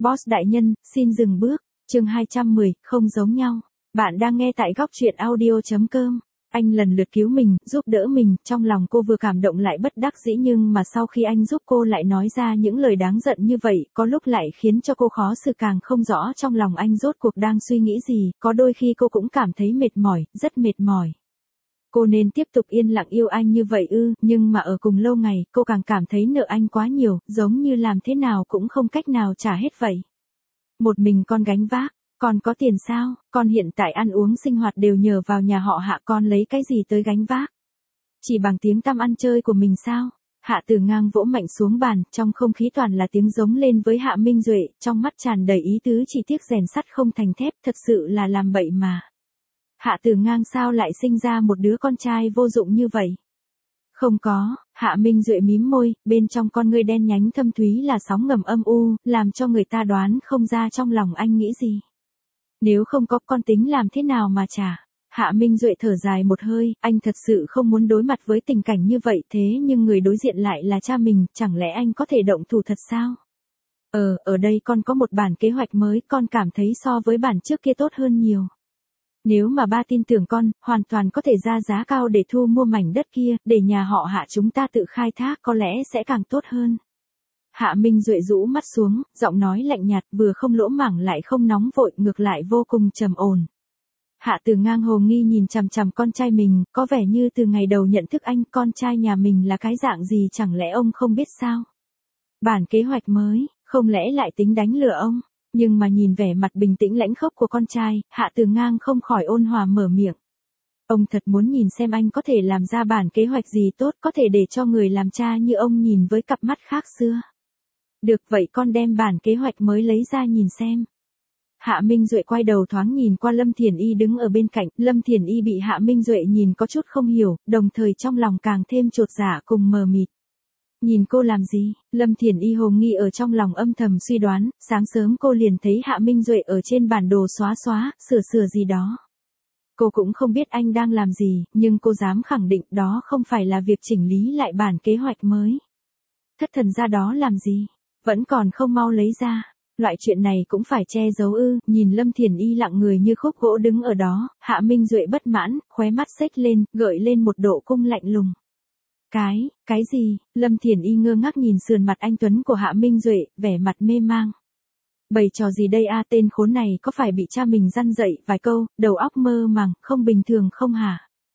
Boss đại nhân, xin dừng bước. Chương 210, không giống nhau. Bạn đang nghe tại góc truyện audio.com. Anh lần lượt cứu mình, giúp đỡ mình, trong lòng cô vừa cảm động lại bất đắc dĩ, nhưng mà sau khi anh giúp cô lại nói ra những lời đáng giận như vậy, có lúc lại khiến cho cô khó xử, càng không rõ trong lòng anh rốt cuộc đang suy nghĩ gì, có đôi khi cô cũng cảm thấy mệt mỏi, rất mệt mỏi. Cô nên tiếp tục yên lặng yêu anh như vậy ư? Nhưng mà ở cùng lâu ngày, cô càng cảm thấy nợ anh quá nhiều, giống như làm thế nào cũng không cách nào trả hết vậy. Một mình con gánh vác, con có tiền sao? Con hiện tại ăn uống sinh hoạt đều nhờ vào nhà họ Hạ, con lấy cái gì tới gánh vác? Chỉ bằng tiếng tăm ăn chơi của mình sao? Hạ Tử Ngang vỗ mạnh xuống bàn, trong không khí toàn là tiếng giống lên với Hạ Minh Duệ, trong mắt tràn đầy ý tứ, chỉ tiếc rèn sắt không thành thép, thật sự là làm bậy mà. Hạ Tử Ngang sao lại sinh ra một đứa con trai vô dụng như vậy? Không có, Hạ Minh Duệ mím môi, bên trong con ngươi đen nhánh thâm thúy là sóng ngầm âm u, làm cho người ta đoán không ra trong lòng anh nghĩ gì. Nếu không có, con tính làm thế nào mà trả? Hạ Minh Duệ thở dài một hơi, anh thật sự không muốn đối mặt với tình cảnh như vậy, thế nhưng người đối diện lại là cha mình, chẳng lẽ anh có thể động thủ thật sao? Ở đây con có một bản kế hoạch mới, con cảm thấy so với bản trước kia tốt hơn nhiều. Nếu mà ba tin tưởng con, hoàn toàn có thể ra giá cao để thu mua mảnh đất kia, để nhà họ Hạ chúng ta tự khai thác, có lẽ sẽ càng tốt hơn. Hạ Minh Duệ rũ mắt xuống, giọng nói lạnh nhạt, vừa không lỗ mảng lại không nóng vội, ngược lại vô cùng trầm ổn. Hạ Tử Ngang hồ nghi nhìn chằm chằm con trai mình, có vẻ như từ ngày đầu nhận thức anh, con trai nhà mình là cái dạng gì chẳng lẽ ông không biết sao? Bản kế hoạch mới, không lẽ lại tính đánh lừa ông? Nhưng mà nhìn vẻ mặt bình tĩnh lãnh khốc của con trai, Hạ Tử Ngang không khỏi ôn hòa mở miệng. Ông thật muốn nhìn xem anh có thể làm ra bản kế hoạch gì tốt, có thể để cho người làm cha như ông nhìn với cặp mắt khác xưa. Được vậy, con đem bản kế hoạch mới lấy ra nhìn xem. Hạ Minh Duệ quay đầu thoáng nhìn qua Lâm Thiền Y đứng ở bên cạnh, Lâm Thiền Y bị Hạ Minh Duệ nhìn có chút không hiểu, đồng thời trong lòng càng thêm chột dạ cùng mờ mịt. Nhìn cô làm gì? Lâm Thiền Y hồ nghi ở trong lòng âm thầm suy đoán, sáng sớm cô liền thấy Hạ Minh Duệ ở trên bản đồ xóa, sửa gì đó. Cô cũng không biết anh đang làm gì, nhưng cô dám khẳng định đó không phải là việc chỉnh lý lại bản kế hoạch mới. Thất thần ra đó làm gì? Vẫn còn không mau lấy ra. Loại chuyện này cũng phải che giấu ư? Nhìn Lâm Thiền Y lặng người như khúc gỗ đứng ở đó, Hạ Minh Duệ bất mãn, khóe mắt xếch lên, gợi lên một độ cung lạnh lùng. Cái gì? Lâm Thiền Y ngơ ngác nhìn sườn mặt anh tuấn của Hạ Minh Duệ, vẻ mặt mê mang. Bày trò gì đây a? Tên khốn này có phải bị cha mình răn dạy vài câu, đầu óc mơ màng, không bình thường không hả?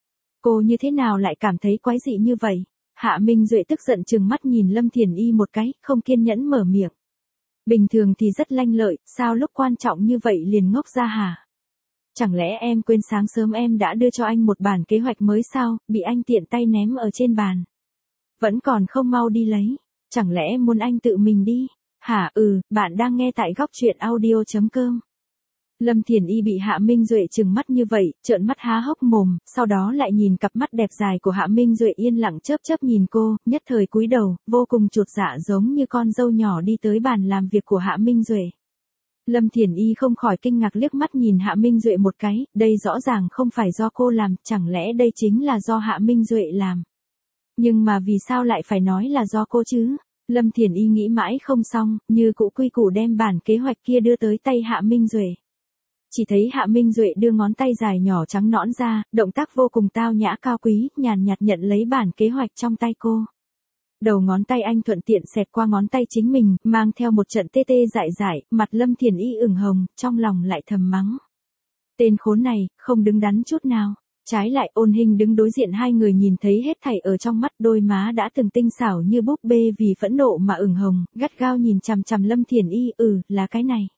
Cô như thế nào lại cảm thấy quái dị như vậy? Hạ Minh Duệ tức giận trừng mắt nhìn Lâm Thiền Y một cái, không kiên nhẫn mở miệng. Bình thường thì rất lanh lợi, sao lúc quan trọng như vậy liền ngốc ra hả? Chẳng lẽ em quên sáng sớm em đã đưa cho anh một bản kế hoạch mới sao, bị anh tiện tay ném ở trên bàn. Vẫn còn không mau đi lấy, chẳng lẽ muốn anh tự mình đi? Hả? Bạn đang nghe tại góc truyện audio.com. Lâm Thiền Y bị Hạ Minh Duệ trừng mắt như vậy, trợn mắt há hốc mồm, sau đó lại nhìn cặp mắt đẹp dài của Hạ Minh Duệ yên lặng chớp nhìn cô, nhất thời cúi đầu, vô cùng chột dạ giống như con dâu nhỏ đi tới bàn làm việc của Hạ Minh Duệ. Lâm Thiền Y không khỏi kinh ngạc liếc mắt nhìn Hạ Minh Duệ một cái, đây rõ ràng không phải do cô làm, chẳng lẽ đây chính là do Hạ Minh Duệ làm? Nhưng mà vì sao lại phải nói là do cô chứ? Lâm Thiền Y nghĩ mãi không xong, như cũ quy củ đem bản kế hoạch kia đưa tới tay Hạ Minh Duệ. Chỉ thấy Hạ Minh Duệ đưa ngón tay dài nhỏ trắng nõn ra, động tác vô cùng tao nhã cao quý, nhàn nhạt nhận lấy bản kế hoạch trong tay cô. Đầu ngón tay anh thuận tiện xẹt qua ngón tay chính mình, mang theo một trận tê tê dại dại, mặt Lâm Thiền Y ửng hồng, trong lòng lại thầm mắng. Tên khốn này, không đứng đắn chút nào. Trái lại Ôn Hinh đứng đối diện hai người nhìn thấy hết thảy ở trong mắt, đôi má đã từng tinh xảo như búp bê vì phẫn nộ mà ửng hồng, gắt gao nhìn chằm chằm Lâm Thiền Y, là cái này.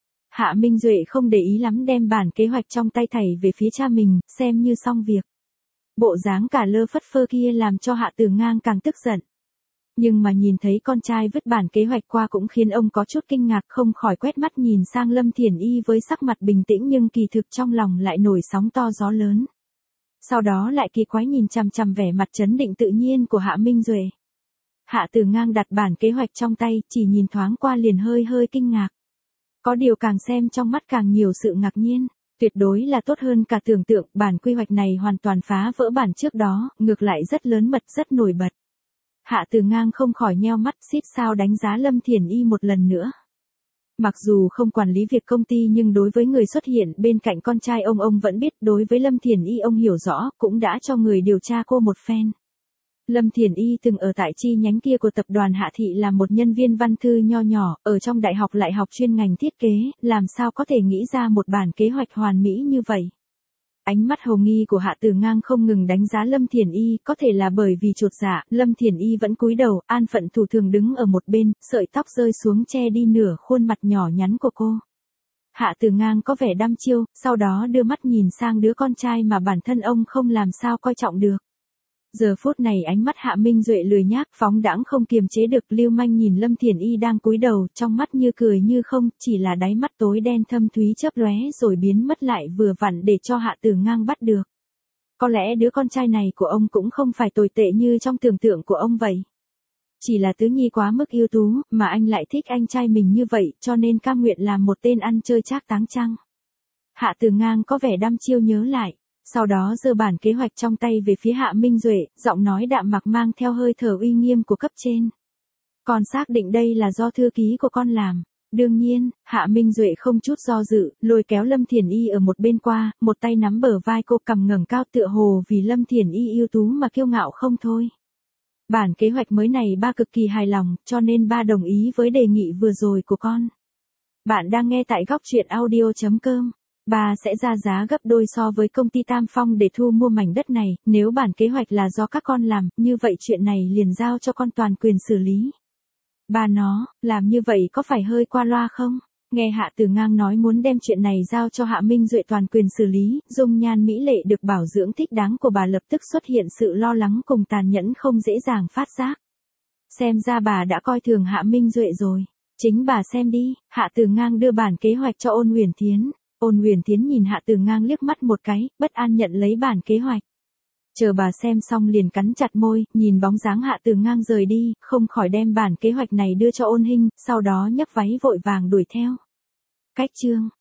Hạ Minh Duệ không để ý lắm đem bản kế hoạch trong tay thảy về phía cha mình, xem như xong việc. Bộ dáng cả lơ phất phơ kia làm cho Hạ Tử Ngang càng tức giận. Nhưng mà nhìn thấy con trai vứt bản kế hoạch qua cũng khiến ông có chút kinh ngạc, không khỏi quét mắt nhìn sang Lâm Thiền Y với sắc mặt bình tĩnh nhưng kỳ thực trong lòng lại nổi sóng to gió lớn. Sau đó lại kỳ quái nhìn chằm chằm vẻ mặt trấn định tự nhiên của Hạ Minh Duệ. Hạ Tử Ngang đặt bản kế hoạch trong tay, chỉ nhìn thoáng qua liền hơi kinh ngạc. Có điều càng xem trong mắt càng nhiều sự ngạc nhiên, tuyệt đối là tốt hơn cả tưởng tượng, bản quy hoạch này hoàn toàn phá vỡ bản trước đó, ngược lại rất lớn mật, rất nổi bật. Hạ Tử Ngang không khỏi nheo mắt xít sao đánh giá Lâm Thiền Y một lần nữa. Mặc dù không quản lý việc công ty nhưng đối với người xuất hiện bên cạnh con trai ông vẫn biết, đối với Lâm Thiền Y ông hiểu rõ, cũng đã cho người điều tra cô một phen. Lâm Thiền Y từng ở tại chi nhánh kia của tập đoàn Hạ Thị là một nhân viên văn thư nho nhỏ, ở trong đại học lại học chuyên ngành thiết kế, làm sao có thể nghĩ ra một bản kế hoạch hoàn mỹ như vậy. Ánh mắt hồ nghi của Hạ Tử Ngang không ngừng đánh giá Lâm Thiền Y, có thể là bởi vì chột dạ, Lâm Thiền Y vẫn cúi đầu, an phận thủ thường đứng ở một bên, sợi tóc rơi xuống che đi nửa khuôn mặt nhỏ nhắn của cô. Hạ Tử Ngang có vẻ đăm chiêu, sau đó đưa mắt nhìn sang đứa con trai mà bản thân ông không làm sao coi trọng được. Giờ phút này ánh mắt Hạ Minh Duệ lười nhác, phóng đãng không kiềm chế được, lưu manh nhìn Lâm Thiền Y đang cúi đầu, trong mắt như cười như không, chỉ là đáy mắt tối đen thâm thúy chớp lóe rồi biến mất lại vừa vặn để cho Hạ Tử Ngang bắt được. Có lẽ đứa con trai này của ông cũng không phải tồi tệ như trong tưởng tượng của ông vậy. Chỉ là tứ nhi quá mức ưu tú, mà anh lại thích anh trai mình như vậy, cho nên cam nguyện làm một tên ăn chơi trác táng chăng. Hạ Tử Ngang có vẻ đăm chiêu nhớ lại. Sau đó giơ bản kế hoạch trong tay về phía Hạ Minh Duệ, giọng nói đạm mạc mang theo hơi thở uy nghiêm của cấp trên. Con xác định đây là do thư ký của con làm. Đương nhiên, Hạ Minh Duệ không chút do dự, lôi kéo Lâm Thiền Y ở một bên qua, một tay nắm bờ vai cô, cằm ngẩng cao tựa hồ vì Lâm Thiền Y ưu tú mà kiêu ngạo không thôi. Bản kế hoạch mới này ba cực kỳ hài lòng, cho nên ba đồng ý với đề nghị vừa rồi của con. Bạn đang nghe tại góc truyện audio.com. Ba sẽ ra giá gấp đôi so với công ty Tam Phong để thu mua mảnh đất này, nếu bản kế hoạch là do các con làm, như vậy chuyện này liền giao cho con toàn quyền xử lý. Ba nó, làm như vậy có phải hơi qua loa không? Nghe Hạ Tử Ngang nói muốn đem chuyện này giao cho Hạ Minh Duệ toàn quyền xử lý, dung nhan mỹ lệ được bảo dưỡng thích đáng của bà lập tức xuất hiện sự lo lắng cùng tàn nhẫn không dễ dàng phát giác. Xem ra bà đã coi thường Hạ Minh Duệ rồi. Chính bà xem đi. Hạ Tử Ngang đưa bản kế hoạch cho Ôn Huyền Thiến. Ôn Huyền Thiến nhìn Hạ Tử Ngang liếc mắt một cái, bất an nhận lấy bản kế hoạch. Chờ bà xem xong liền cắn chặt môi, nhìn bóng dáng Hạ Tử Ngang rời đi, không khỏi đem bản kế hoạch này đưa cho Ôn Hinh, sau đó nhấc váy vội vàng đuổi theo. Cách chương